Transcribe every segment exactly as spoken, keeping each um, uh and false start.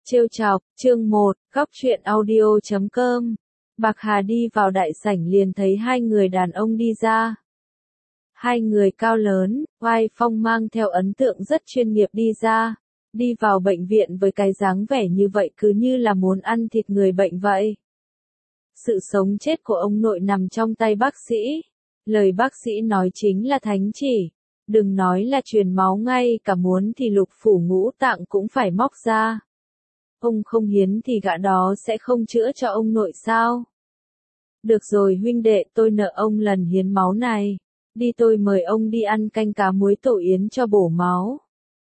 Trêu chọc, chương một, góc truyện audio chấm com. Bạc Hà đi vào đại sảnh liền thấy hai người đàn ông đi ra. Hai người cao lớn, oai phong mang theo ấn tượng rất chuyên nghiệp đi ra. Đi vào bệnh viện với cái dáng vẻ như vậy cứ như là muốn ăn thịt người bệnh vậy. Sự sống chết của ông nội nằm trong tay bác sĩ. Lời bác sĩ nói chính là thánh chỉ. Đừng nói là truyền máu, ngay cả muốn thì lục phủ ngũ tạng cũng phải móc ra. Ông không hiến thì gã đó sẽ không chữa cho ông nội sao? Được rồi huynh đệ, tôi nợ ông lần hiến máu này. Đi, tôi mời ông đi ăn canh cá muối tổ yến cho bổ máu.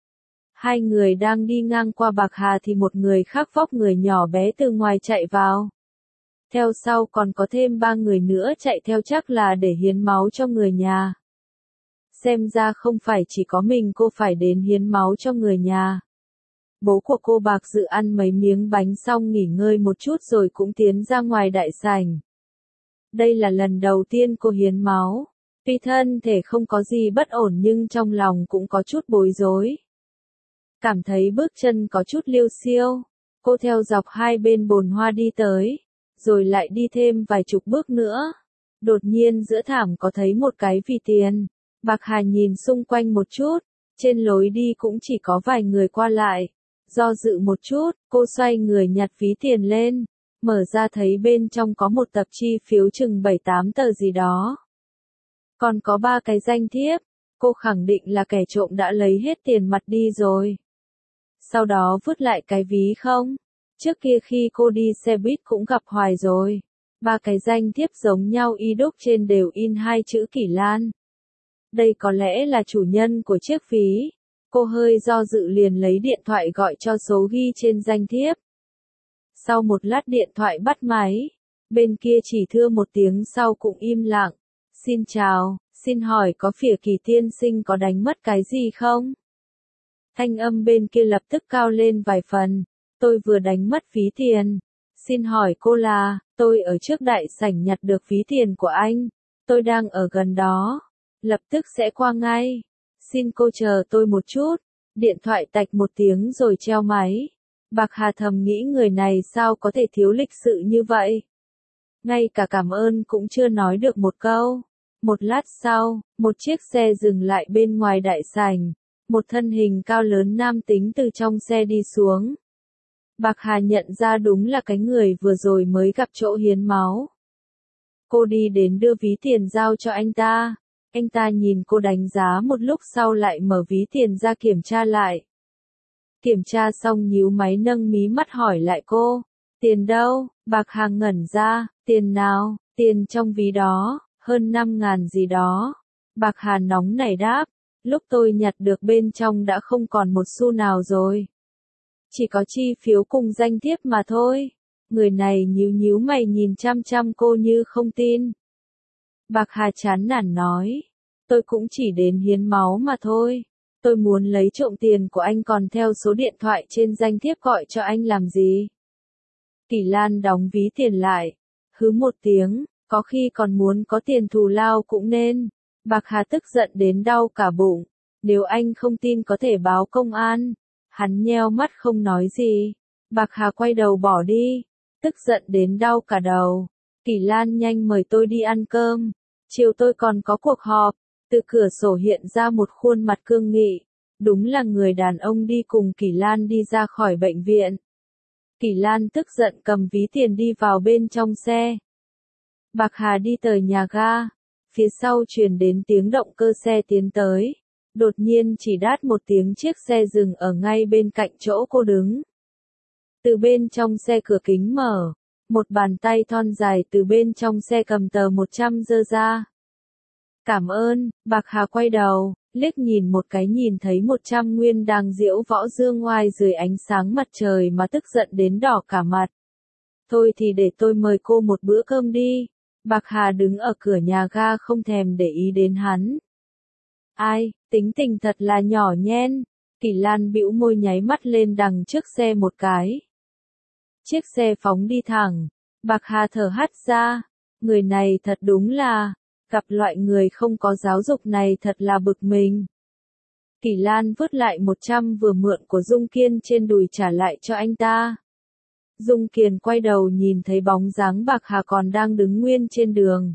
Hai người đang đi ngang qua Bạc Hà thì một người khác vóc người nhỏ bé từ ngoài chạy vào. Theo sau còn có thêm ba người nữa chạy theo, chắc là để hiến máu cho người nhà. Xem ra không phải chỉ có mình cô phải đến hiến máu cho người nhà. Bố của cô Bạc Dự ăn mấy miếng bánh xong nghỉ ngơi một chút rồi cũng tiến ra ngoài đại sảnh. Đây là lần đầu tiên cô hiến máu. Tuy thân thể không có gì bất ổn nhưng trong lòng cũng có chút bối rối. Cảm thấy bước chân có chút liêu xiêu. Cô theo dọc hai bên bồn hoa đi tới, rồi lại đi thêm vài chục bước nữa. Đột nhiên giữa thảm có thấy một cái ví tiền. Bạc Hà nhìn xung quanh một chút, trên lối đi cũng chỉ có vài người qua lại. Do dự một chút, cô xoay người nhặt ví tiền lên, mở ra thấy bên trong có một tập chi phiếu chừng bảy tám tờ gì đó. Còn có ba cái danh thiếp, cô khẳng định là kẻ trộm đã lấy hết tiền mặt đi rồi. Sau đó vứt lại cái ví không? Trước kia khi cô đi xe buýt cũng gặp hoài rồi. Ba cái danh thiếp giống nhau y đúc, trên đều in hai chữ Kỷ Lan. Đây có lẽ là chủ nhân của chiếc ví. Cô hơi do dự liền lấy điện thoại gọi cho số ghi trên danh thiếp. Sau một lát điện thoại bắt máy. Bên kia chỉ thưa một tiếng sau cũng im lặng. Xin chào, xin hỏi có Phỉa Kỳ tiên sinh có đánh mất cái gì không? Thanh âm bên kia lập tức cao lên vài phần. Tôi vừa đánh mất ví tiền. Xin hỏi cô là, tôi ở trước đại sảnh nhặt được ví tiền của anh. Tôi đang ở gần đó. Lập tức sẽ qua ngay. Xin cô chờ tôi một chút. Điện thoại tạch một tiếng rồi treo máy. Bạc Hà thầm nghĩ người này sao có thể thiếu lịch sự như vậy. Ngay cả cảm ơn cũng chưa nói được một câu. Một lát sau, một chiếc xe dừng lại bên ngoài đại sảnh. Một thân hình cao lớn nam tính từ trong xe đi xuống. Bạc Hà nhận ra đúng là cái người vừa rồi mới gặp chỗ hiến máu. Cô đi đến đưa ví tiền giao cho anh ta. Anh ta nhìn cô đánh giá một lúc sau lại mở ví tiền ra kiểm tra lại. Kiểm tra xong nhíu máy nâng mí mắt hỏi lại cô. Tiền đâu? Bạc Hà ngẩn ra. Tiền nào? Tiền trong ví đó, hơn năm ngàn gì đó. Bạc Hà nóng nảy đáp. Lúc tôi nhặt được bên trong đã không còn một xu nào rồi. Chỉ có chi phiếu cùng danh thiếp mà thôi. Người này nhíu nhíu mày nhìn chăm chăm cô như không tin. Bạc Hà chán nản nói. Tôi cũng chỉ đến hiến máu mà thôi. Tôi muốn lấy trộm tiền của anh, còn theo số điện thoại trên danh thiếp gọi cho anh làm gì? Kỷ Lan đóng ví tiền lại. Hứ một tiếng, có khi còn muốn có tiền thù lao cũng nên. Bạc Hà tức giận đến đau cả bụng. Nếu anh không tin có thể báo công an. Hắn nheo mắt không nói gì. Bạc Hà quay đầu bỏ đi. Tức giận đến đau cả đầu. Kỷ Lan nhanh mời tôi đi ăn cơm. Chiều tôi còn có cuộc họp. Từ cửa sổ hiện ra một khuôn mặt cương nghị. Đúng là người đàn ông đi cùng Kỷ Lan đi ra khỏi bệnh viện. Kỷ Lan tức giận cầm ví tiền đi vào bên trong xe. Bạc Hà đi tới nhà ga. Phía sau truyền đến tiếng động cơ xe tiến tới. Đột nhiên chỉ đát một tiếng chiếc xe dừng ở ngay bên cạnh chỗ cô đứng. Từ bên trong xe cửa kính mở. Một bàn tay thon dài từ bên trong xe cầm tờ một trăm giơ ra. Cảm ơn. Bạc Hà quay đầu, liếc nhìn một cái nhìn thấy một trăm nguyên đang diễu võ dương ngoai dưới ánh sáng mặt trời mà tức giận đến đỏ cả mặt. Thôi thì để tôi mời cô một bữa cơm đi. Bạc Hà đứng ở cửa nhà ga không thèm để ý đến hắn. Ai, tính tình thật là nhỏ nhen. Kỷ Lan bĩu môi nháy mắt lên đằng trước xe một cái. Chiếc xe phóng đi thẳng. Bạc Hà thở hắt ra. Người này thật đúng là, gặp loại người không có giáo dục này thật là bực mình. Kỷ Lan vứt lại một trăm vừa mượn của Dung Kiên trên đùi trả lại cho anh ta. Dung Kiên quay đầu nhìn thấy bóng dáng Bạc Hà còn đang đứng nguyên trên đường.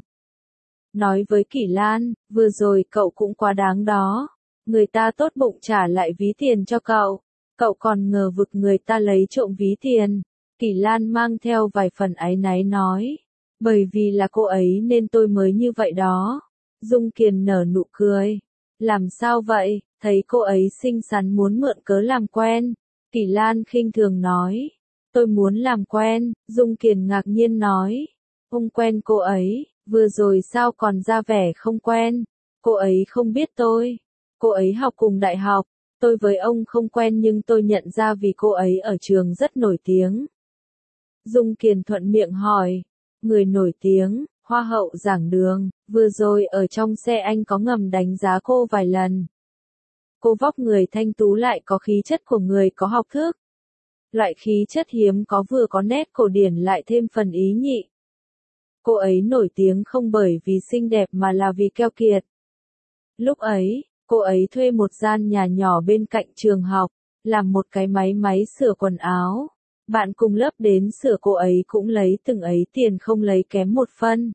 Nói với Kỷ Lan, vừa rồi cậu cũng quá đáng đó. Người ta tốt bụng trả lại ví tiền cho cậu. Cậu còn ngờ vực người ta lấy trộm ví tiền. Kỷ Lan mang theo vài phần áy náy nói. Bởi vì là cô ấy nên tôi mới như vậy đó. Dung Kiên nở nụ cười. Làm sao vậy, thấy cô ấy xinh xắn muốn mượn cớ làm quen. Kỷ Lan khinh thường nói. Tôi muốn làm quen, Dung Kiên ngạc nhiên nói. Không quen cô ấy, vừa rồi sao còn ra vẻ không quen. Cô ấy không biết tôi. Cô ấy học cùng đại học. Tôi với ông không quen nhưng tôi nhận ra vì cô ấy ở trường rất nổi tiếng. Dung Kiên thuận miệng hỏi. Người nổi tiếng, hoa hậu giảng đường, vừa rồi ở trong xe anh có ngầm đánh giá cô vài lần. Cô vóc người thanh tú lại có khí chất của người có học thức. Loại khí chất hiếm có vừa có nét cổ điển lại thêm phần ý nhị. Cô ấy nổi tiếng không bởi vì xinh đẹp mà là vì keo kiệt. Lúc ấy, cô ấy thuê một gian nhà nhỏ bên cạnh trường học, làm một cái máy máy sửa quần áo. Bạn cùng lớp đến sửa cô ấy cũng lấy từng ấy tiền không lấy kém một phân.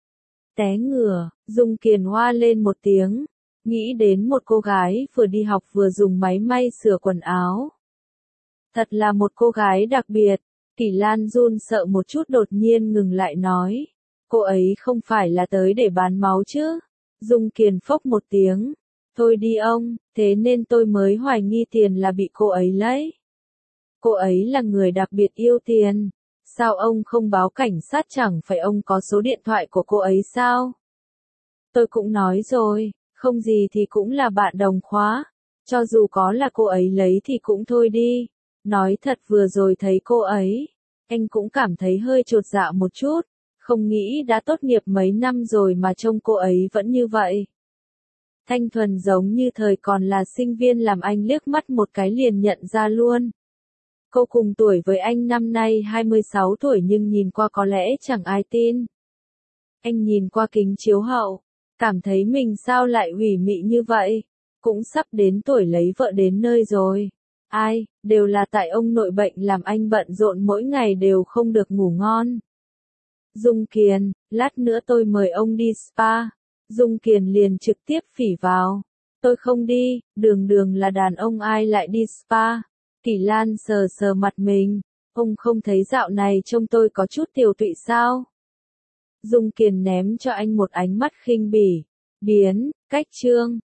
Té ngửa, Dung Kiên hoa lên một tiếng, nghĩ đến một cô gái vừa đi học vừa dùng máy may sửa quần áo. Thật là một cô gái đặc biệt. Kỷ Lan run sợ một chút đột nhiên ngừng lại nói. Cô ấy không phải là tới để bán máu chứ. Dung Kiên phốc một tiếng. Thôi đi ông, thế nên tôi mới hoài nghi tiền là bị cô ấy lấy. Cô ấy là người đặc biệt yêu tiền. Sao ông không báo cảnh sát, chẳng phải ông có số điện thoại của cô ấy sao? Tôi cũng nói rồi, không gì thì cũng là bạn đồng khóa. Cho dù có là cô ấy lấy thì cũng thôi đi. Nói thật vừa rồi thấy cô ấy, anh cũng cảm thấy hơi chột dạ một chút. Không nghĩ đã tốt nghiệp mấy năm rồi mà trông cô ấy vẫn như vậy. Thanh thuần giống như thời còn là sinh viên làm anh liếc mắt một cái liền nhận ra luôn. Cô cùng tuổi với anh năm nay hai mươi sáu tuổi nhưng nhìn qua có lẽ chẳng ai tin. Anh nhìn qua kính chiếu hậu, cảm thấy mình sao lại ủy mị như vậy. Cũng sắp đến tuổi lấy vợ đến nơi rồi. Ai, đều là tại ông nội bệnh làm anh bận rộn mỗi ngày đều không được ngủ ngon. Dung Kiên, lát nữa tôi mời ông đi spa. Dung Kiên liền trực tiếp phỉ vào. Tôi không đi, đường đường là đàn ông ai lại đi spa. Kỷ Lan sờ sờ mặt mình. Ông không thấy dạo này trông tôi có chút tiều tụy sao? Dung Kiên ném cho anh một ánh mắt khinh bỉ. Biến, cách trương.